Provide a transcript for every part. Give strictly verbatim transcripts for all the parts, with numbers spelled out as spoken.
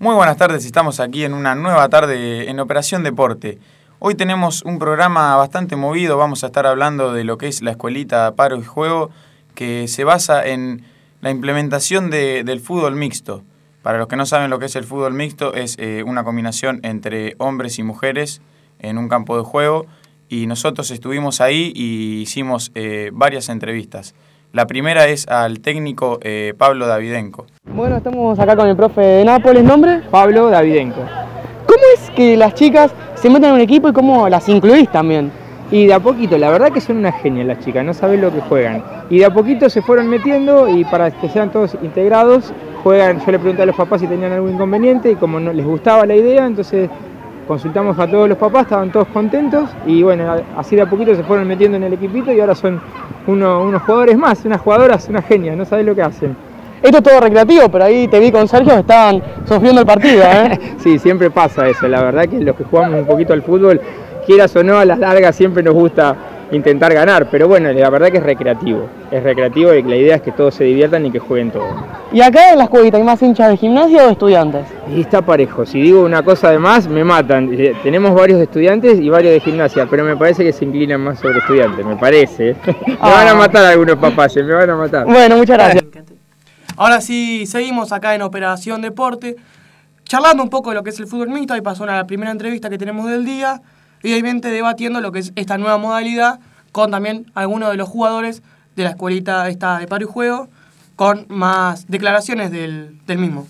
Muy buenas tardes, estamos aquí en una nueva tarde en Operación Deporte. Hoy tenemos un programa bastante movido, vamos a estar hablando de lo que es la escuelita Paro y Juego, que se basa en la implementación de, del fútbol mixto. Para los que no saben lo que es el fútbol mixto, es eh, una combinación entre hombres y mujeres en un campo de juego, y nosotros estuvimos ahí y hicimos eh, varias entrevistas. La primera es al técnico eh, Pablo Davidenko. Bueno, estamos acá con el profe de Nápoles, ¿nombre? Pablo Davidenko. ¿Cómo es que las chicas se meten en un equipo y cómo las incluís también? Y de a poquito, la verdad que son unas genias las chicas, no saben lo que juegan. Y de a poquito se fueron metiendo y para que sean todos integrados, juegan. Yo le pregunté a los papás si tenían algún inconveniente y como no les gustaba la idea, entonces consultamos a todos los papás, estaban todos contentos y bueno, así de a poquito se fueron metiendo en el equipito y ahora son uno, unos jugadores más, unas jugadoras, unas genias, no saben lo que hacen. Esto es todo recreativo, pero ahí te vi con Sergio que estaban sufriendo el partido, ¿eh? Sí, siempre pasa eso, la verdad que los que jugamos un poquito al fútbol, quieras o no, a las largas siempre nos gusta intentar ganar, pero bueno, la verdad que es recreativo, es recreativo y la idea es que todos se diviertan y que jueguen todos. ¿Y acá en la escuelita hay más hinchas de gimnasia o de estudiantes? Y está parejo, si digo una cosa de más me matan, tenemos varios de estudiantes y varios de gimnasia, pero me parece que se inclinan más sobre estudiantes, me parece. Me ah. van a matar algunos papás, me van a matar. Bueno, muchas gracias. Ahora sí, seguimos acá en Operación Deporte, charlando un poco de lo que es el fútbol mixto. Ahí pasó la primera entrevista que tenemos del día, y obviamente debatiendo lo que es esta nueva modalidad con también algunos de los jugadores de la escuelita esta de Paro y Juego, con más declaraciones del, del mismo.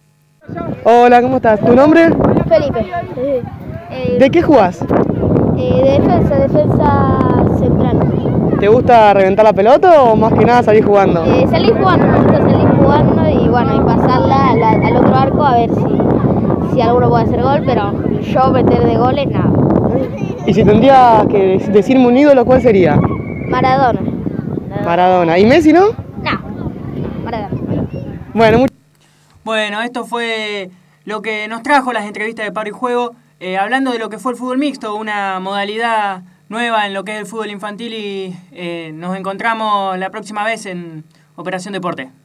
Hola, ¿cómo estás? ¿Tu nombre? Felipe. Eh, ¿De qué jugás? Eh, de defensa, defensa central. ¿Te gusta reventar la pelota o más que nada salir jugando? Eh, salir jugando, me gusta salir jugando y bueno, y pasarla al, al otro arco a ver si, si alguno puede hacer gol, pero yo meter de goles, nada. ¿Y si tendría que decirme un ídolo, cuál sería? Maradona. Maradona. ¿Y Messi, no? No, Maradona. Bueno, muy... bueno, esto fue lo que nos trajo las entrevistas de Paro y Juego, eh, hablando de lo que fue el fútbol mixto, una modalidad nueva en lo que es el fútbol infantil, y eh, nos encontramos la próxima vez en Operación Deporte.